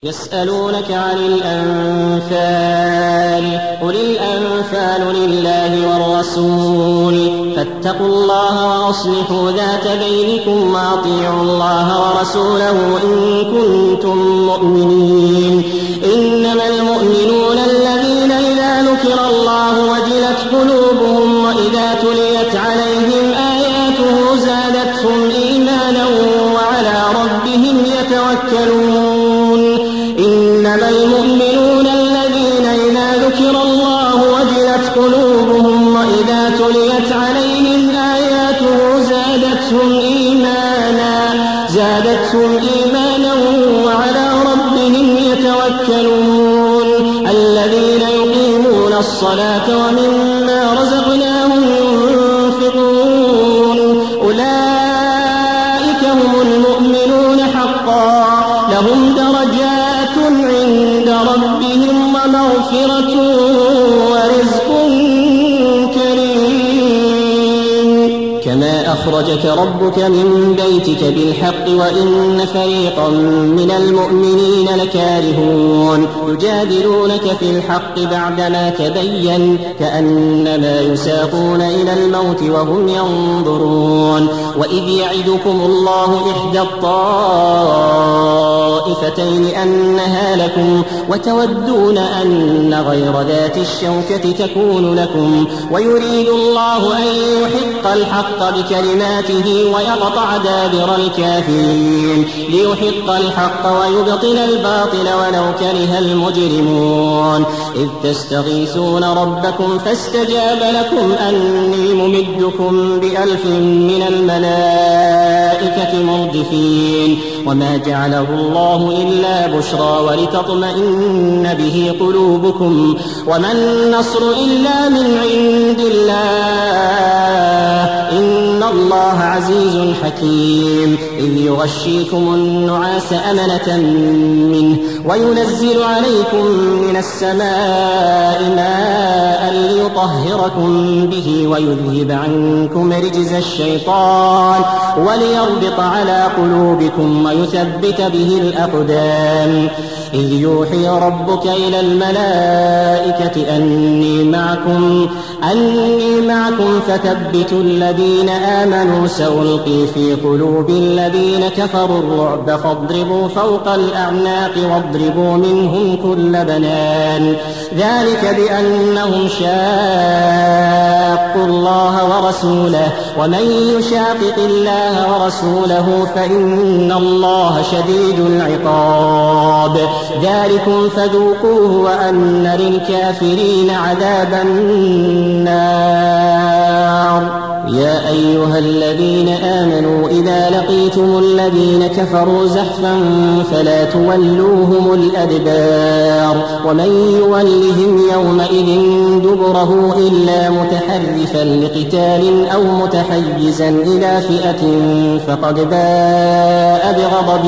يسألونك عن الأنفال قل الأنفال لله والرسول فاتقوا الله وأصلحوا ذات بينكم وأطيعوا الله ورسوله إن كنتم مؤمنين. إنما المؤمنون الذين إذا ذكر الله وجلت قلوبهم وإذا تليت عليهم آياته زادتهم إيمانا وعلى ربهم يتوكلون. إنما المؤمنون الذين إذا ذكر الله وجلت قلوبهم وإذا تليت عليهم آياته زادتهم إيمانا وعلى ربهم يتوكلون. الذين يقيمون الصلاة ومما رزقناهم ينفقون أولئك هم المؤمنون حقا لهم درجات عند ربهم ومغفرة ورزق كريم. كما أخرجك ربك من بيتك بالحق وإن فريقا من المؤمنين لكارهون يجادلونك في الحق بعدما تبين كأنما يساقون إلى الموت وهم ينظرون. وإذ يعدكم الله إحدى الطائفتين أنها لكم وتودون أن غير ذات الشوكة تكون لكم ويريد الله أن يحق الحق بكلماته ويقطع دابر الكافرين ليحق الحق ويبطل الباطل ولو كره المجرمون. إذ تستغيثون ربكم فاستجاب لكم أني ممدكم ب1000 من الملائكة مردفين. وما جعله الله إلا بشرى ولتطمئن به قلوبكم وما النصر إلا من عند الله إن الله عزيز حكيم. إذ يغشيكم النعاس أمنة منه وينزل عليكم من السماء ماء ليطهركم به ويذهب عنكم رجز الشيطان وليربط على قلوبكم ويثبت به الأقدام. إذ يوحي ربك إلى الملائكة أني معكم فثبتوا الذين آمنوا سألقي في قلوب الذين كفروا الرعب فاضربوا فوق الأعناق واضربوا منهم كل بنان. ذلك بأنهم شاقوا الله ورسوله ومن يشاقق الله ورسوله فإن الله شديد العقاب. ذلكم فذوقوه وأن للكافرين عذاب النار. يا أيها الذين آمنوا إذا لقيتم الذين كفروا زحفا فلا تولوهم الأدبار ومن يولهم يومئذ دبره إلا متحرفا لقتال أو متحيزا إلى فئة فقد باء بغضب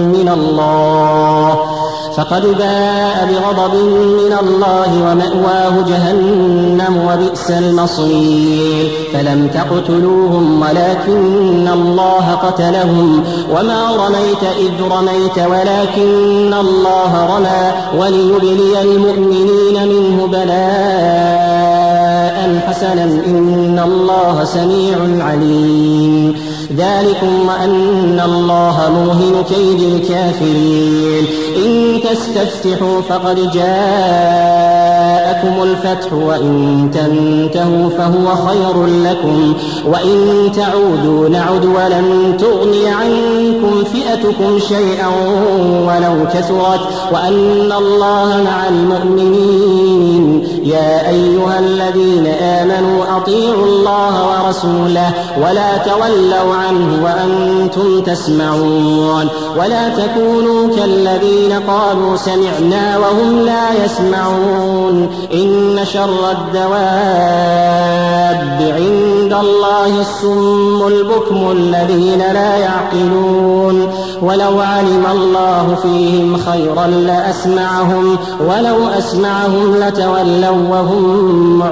من الله ومأواه جهنم وبئس المصير. فلم تقتلوهم ولكن الله قتلهم وما رميت إذ رميت ولكن الله رمى وليبلي المؤمنين منه بلاء حسنا إن الله سميع عليم. ذلكم وأن الله موهن كيد الكافرين. إن تستفتحوا فقد جاءكم الفتح وإن تنتهوا فهو خير لكم وإن تعودوا نعد ولن تغني عنكم فئتكم شيئا ولو كثرت وأن الله مع المؤمنين. يا أيها الذين آمنوا أطيعوا الله ورسوله ولا تولوا عنه وأنتم تسمعون ولا تكونوا كالذين قالوا سمعنا وهم لا يسمعون. إن شر الدواب عند الله الصم البكم الذين لا يعقلون. ولو علم الله فيهم خيرا لأسمعهم ولو أسمعهم لتولوا وهم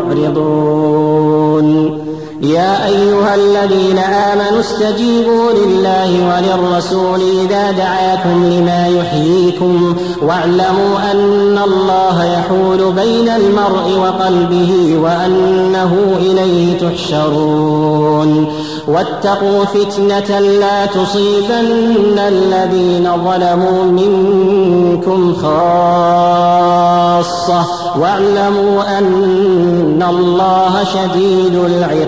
معرضون. يا أيها الذين آمنوا استجيبوا لله وللرسول إذا دعاكم لما يحييكم واعلموا أن الله يحول بين المرء وقلبه وأنه إليه تحشرون واتقوا فتنة لا تصيبن الذين ظلموا منكم خاصة واعلموا أن الله شديد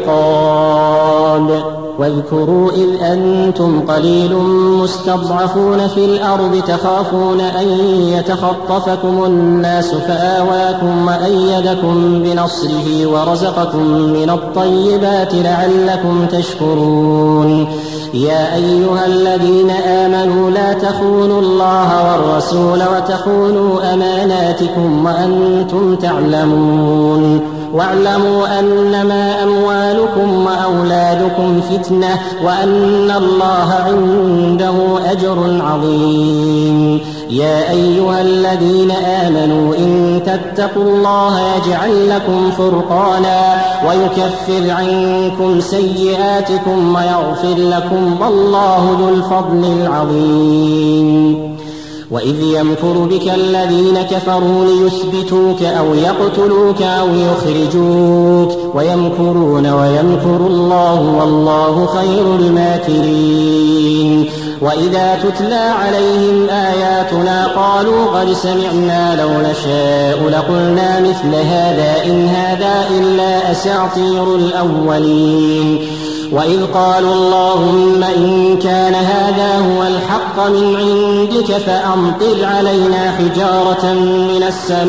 العقاب واذكروا إذ أنتم قليل مستضعفون في الأرض تخافون أن يتخطفكم الناس فآواكم وأيدكم بنصره ورزقكم من الطيبات لعلكم تشكرون يا أيها الذين آمنوا لا تخونوا الله والرسول وتخونوا أماناتكم وأنتم تعلمون واعلموا أنما أموالكم وأولادكم فتنة وأن الله عنده أجر عظيم يا أيها الذين آمنوا إن تتقوا الله يجعل لكم فرقانا ويكفر عنكم سيئاتكم ويغفر لكم والله ذو الفضل العظيم وإذ يمكر بك الذين كفروا ليثبتوك أو يقتلوك أو يخرجوك ويمكرون ويمكر الله والله خير الماكرين وإذا تتلى عليهم آياتنا قالوا قد سمعنا لو نشاء لقلنا مثل هذا إن هذا إلا أساطير الأولين وإذ قالوا اللهم إن كان هذا هو الحق من عندك فأمطر علينا حجارة من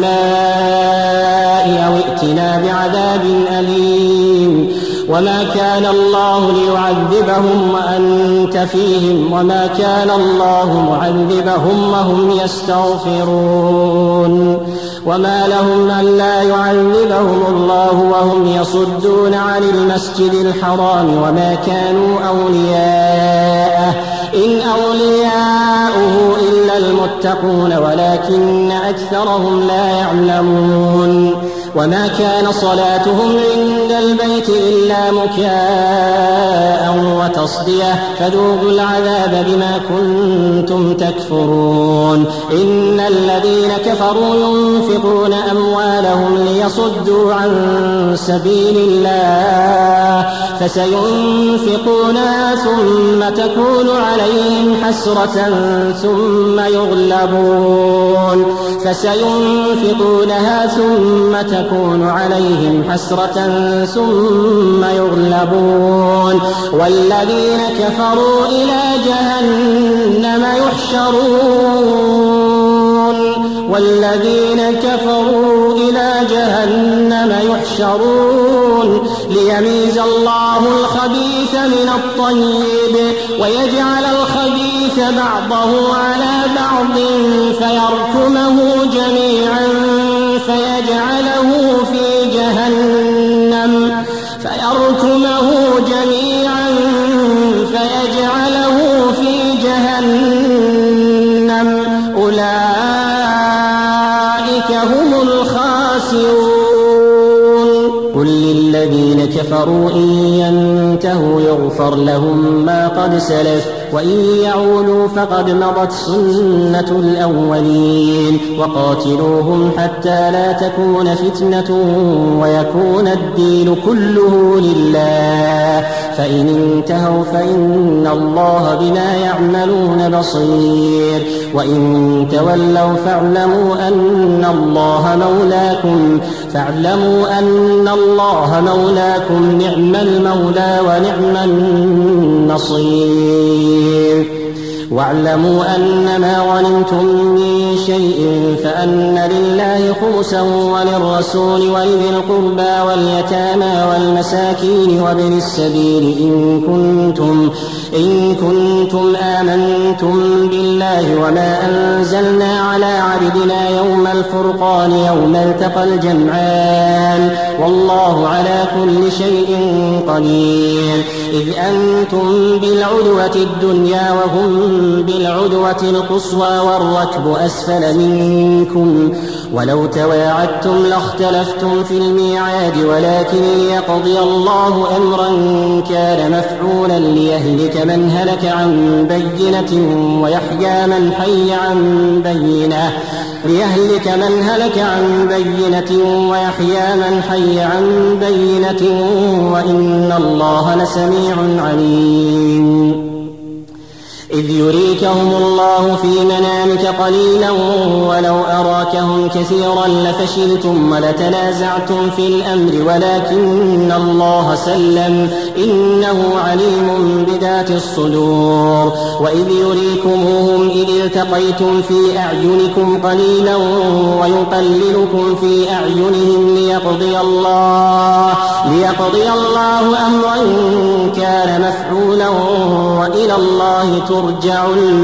السماء أو ائتنا بعذاب أليم وما كان الله ليعذبهم وأنت فيهم وما كان الله معذبهم وهم يستغفرون وما لهم ألا يعذبهم الله وهم يصدون عن المسجد الحرام وما كانوا أولياءه إن أولياؤه إلا المتقون ولكن أكثرهم لا يعلمون وما كان صلاتهم عند البيت إلا مكاء وتصدية فذوقوا العذاب بما كنتم تكفرون إن الذين كفروا ينفقون أموالهم ليصدوا عن سبيل الله فسينفقونها ثم تكون عليهم حسرة ثم تكون عليهم حسرة ثم يغلبون والذين كفروا إلى جهنم يحشرون ليميز الله الخبيث من الطيب ويجعل الخبيث بعضه على بعض فيركمه جميعا فيجعله في جهنم أولئك هم الخاسرون قل للذين كفروا إن ينتهوا يغفر لهم ما قد سلف وإن يعودوا فقد مضت سنة الأولين وقاتلوهم حتى لا تكون فتنة ويكون الدين كله لله فإن انتهوا فإن الله بما يعملون بصير وإن تولوا فاعلموا أن الله مولاكم نعم المولى ونعم النصير واعلموا أن ما غنمتم من شيء فأن لله خمسه وللرسول ولذي القربى واليتامى والمساكين وابن السبيل إن كنتم آمنتم بالله وما أنزلنا على عبدنا يوم الفرقان يوم التقى الجمعان والله على كل شيء قدير إذ أنتم بالعدوة الدنيا وهم بالعدوة القصوى والركب أسفل منكم ولو تواعدتم لاختلفتم في الميعاد ولكن ليقضي الله أمرا كان مفعولا ليهلك من هلك عن بينة ويحيى من حي عن بينة ليهلك من هلك عن بينة ويحيى من حي عن بينة وإن الله لسميع عليم. إذ يريكهم الله في منامك قليلا ولو أراكهم كثيرا لفشلتم ولتنازعتم في الأمر ولكن الله سلم إنه عليم بذات الصدور. وإذ يريكموهم إذ التقيتم في أعينكم قليلا ويقللكم في أعينهم ليقضي الله أمرا كان مفعولا وإلى الله ترجع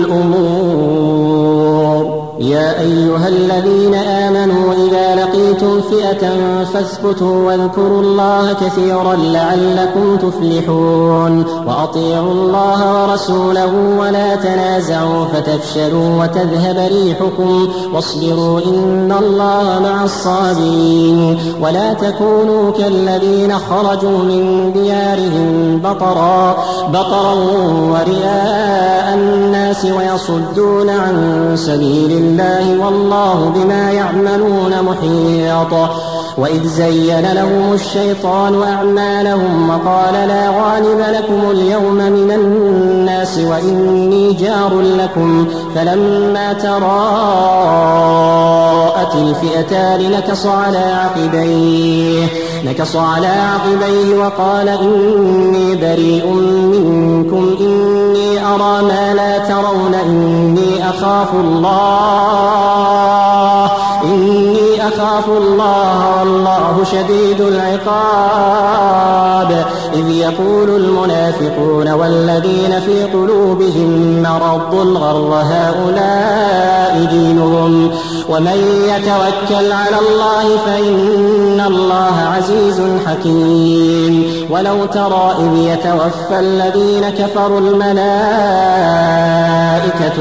الأمور. يا أيها الذين آمنوا إذا لقيتم فئة فاثبتوا واذكروا الله كثيرا لعلكم تفلحون. وأطيعوا الله ورسوله ولا تنازعوا فتفشلوا وتذهب ريحكم واصبروا إن الله مع الصابرين. ولا تكونوا كالذين خرجوا من ديارهم بطرا ورئاء الناس ويصدون عن سبيل الله والله بما يعملون محيط. وإذ زين لهم الشيطان أعمالهم وقال لا غالب لكم اليوم من الناس وإني جار لكم فلما تراءت الفئتان نكص على عقبيه وقال إني بريء منكم إني أرى ما لا ترون إني أخاف الله والله شديد العقاب. إذ يقول المنافقون والذين في قلوبهم مرض غر هؤلاء دينهم ومن يتوكل على الله فإن الله عزيز حكيم. ولو ترى إذ يتوفى الذين كفروا الملائكة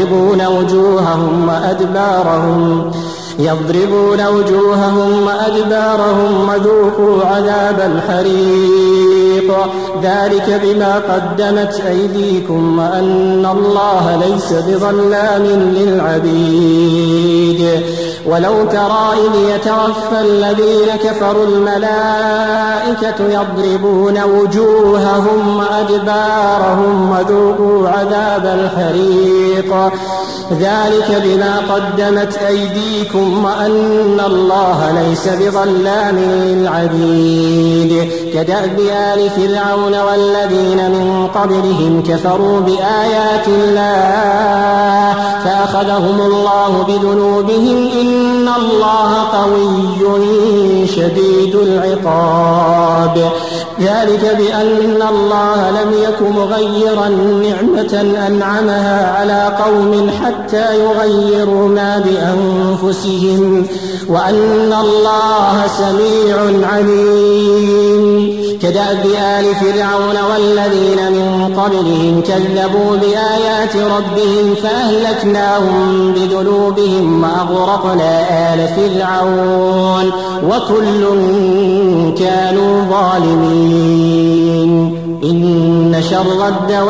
يضربون وجوههم وأدبارهم وذوقوا عذاب الحريق ذلك بما قدمت أيديكم وأن الله ليس بظلام للعبيد. ولو ترى إذ يتوفى الذين كفروا الملائكة يضربون وجوههم وأدبارهم وذوقوا عذاب الحريق ذلك بما قدمت أيديكم وأن الله ليس بظلام للعبيد. كدأب آل فرعون والذين من قبلهم كفروا بآيات الله فأخذهم الله بذنوبهم إن الله قوي شديد العقاب. ذلك بأن الله لم يك مغيرا نعمة أنعمها على قوم حتى يغيروا ما بأنفسهم وأن الله سميع عليم. كدأب آل فرعون والذين من قبلهم كذبوا بآيات ربهم فأهلكناهم بذنوبهم وأغرقنا آل فرعون وكل كانوا ظالمين. إن شر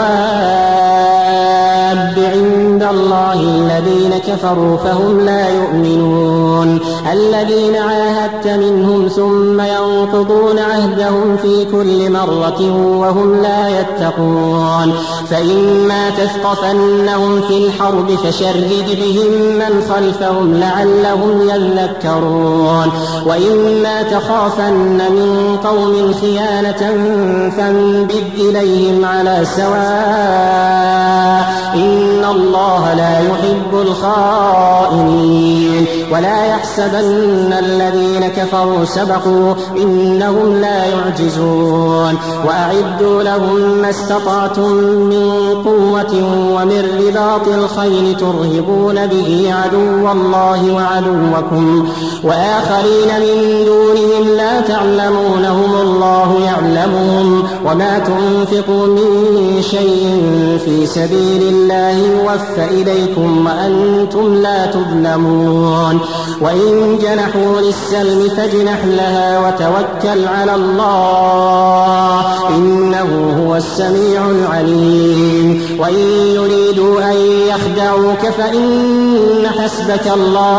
الدواب عند الله الذين كفروا فهم لا يؤمنون. الذين عاهدت منهم ثم ينقضون عهدهم في كل مرة وهم لا يتقون. فإما تثقفنهم في الحرب فشرد بهم من خلفهم لعلهم يذكرون. وإما تخافن من قوم خيانة فانبذ إليهم على سواء إن الله لا يحب الخائنين. ولا يحسبن الذين كفروا سبقوا إنهم لا يعجزون. وأعدوا لهم ما استطعتم من قوة ومن رباط الخيل ترهبون به عدو الله وعدوكم وآخرين من دونهم لا تعلمونهم الله يعلمهم وما تنفقوا من شيء في سبيل الله يوفى إليكم وأنتم لا تظلمون. وإن جنحوا للسلم فاجنح لها وتوكل على الله إنه هو السميع العليم وإن يريدوا أن يخدعوك فإن حسبك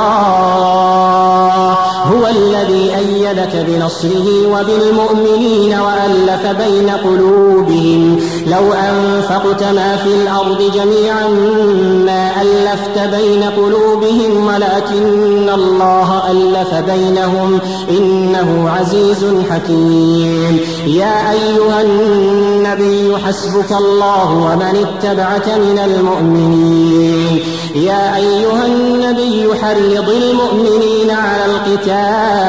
الله هو الذي أيدك بنصره وبالمؤمنين وألف بين قلوبهم لو أنفقت ما في الأرض جميعا ما ألفت بين قلوبهم ولكن الله ألف بينهم إنه عزيز حكيم يا أيها النبي حسبك الله ومن اتبعك من المؤمنين يا أيها النبي حرض المؤمنين على القتال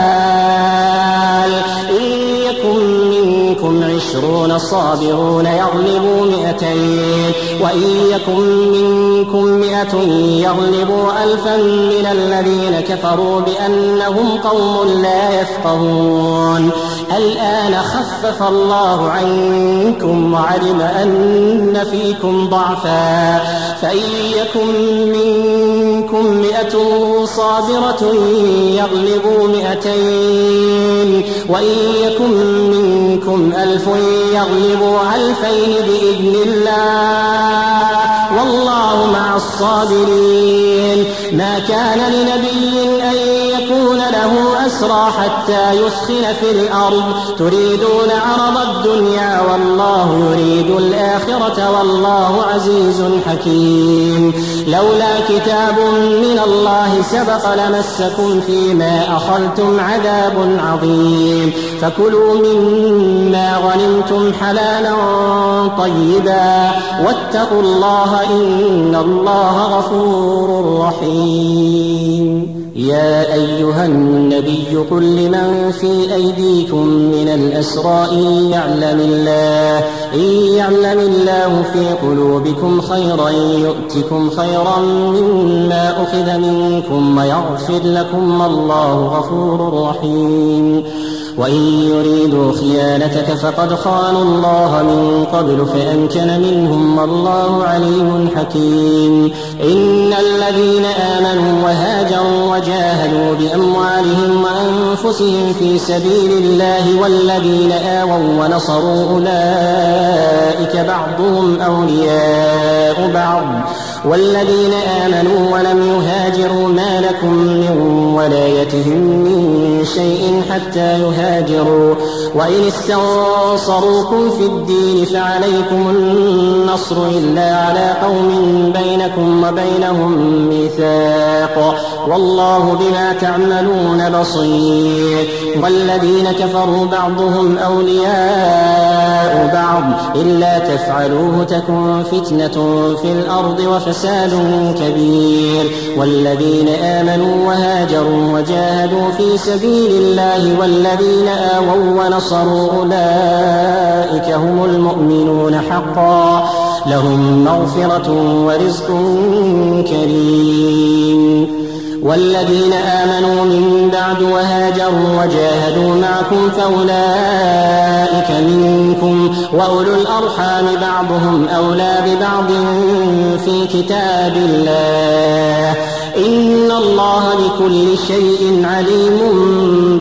إن يكن منكم 20 صابرون يغلبوا 200 وإن يكن منكم 100 يغلبوا 1000 من الذين كفروا بأنهم قوم لا يفقهون الآن خفف الله عنكم وعلم أن فيكم ضعفا فإن يكن منكم 100 صابرة يغلبوا 200 وإن يكن منكم 1000 يغلبوا 2000 بإذن الله والله مع الصابرين ما كان لنبي أن يكون له أسرى حتى يثخن في الأرض تريدون عرض الدنيا والله يريد الآخرة والله عزيز حكيم لولا كتاب من الله سبق لمسكم فيما أخذتم عذاب عظيم فكلوا مما غنمتم حلالا طيبا واتقوا الله إن الله غفور رحيم يا أيها النبي قل لمن في أيديكم من الأسرى إن يعلم الله في قلوبكم خيرا يؤتكم خيرا مما أخذ منكم ويغفر لكم الله غفور رحيم وإن يريدوا خيانتك فقد خانوا الله من قبل فأمكن منهم والله عليم حكيم إن الذين آمنوا وهاجروا وجاهدوا بأموالهم وأنفسهم في سبيل الله والذين آووا ونصروا أولئك بعضهم أولياء بعض والذين آمنوا ولم يهاجروا ما لكم من ولايتهم من شيء حتى يهاجروا وإن استنصروكم في الدين فعليكم النصر إلا على قوم بينكم وبينهم ميثاق والله بما تعملون بصير والذين كفروا بعضهم أولياء بعض إلا تفعلوه تكن فتنة في الأرض وفساد كبير والذين آمنوا وهاجروا وجاهدوا في سبيل الله والذين آووا ونصروا أولئك هم المؤمنون حقا لهم مغفرة ورزق كريم والذين آمنوا من بعد وهاجروا وجاهدوا معكم فأولئك منكم وأولو الأرحام بعضهم أولى ببعض في كتاب الله إن الله بكل شيء عليم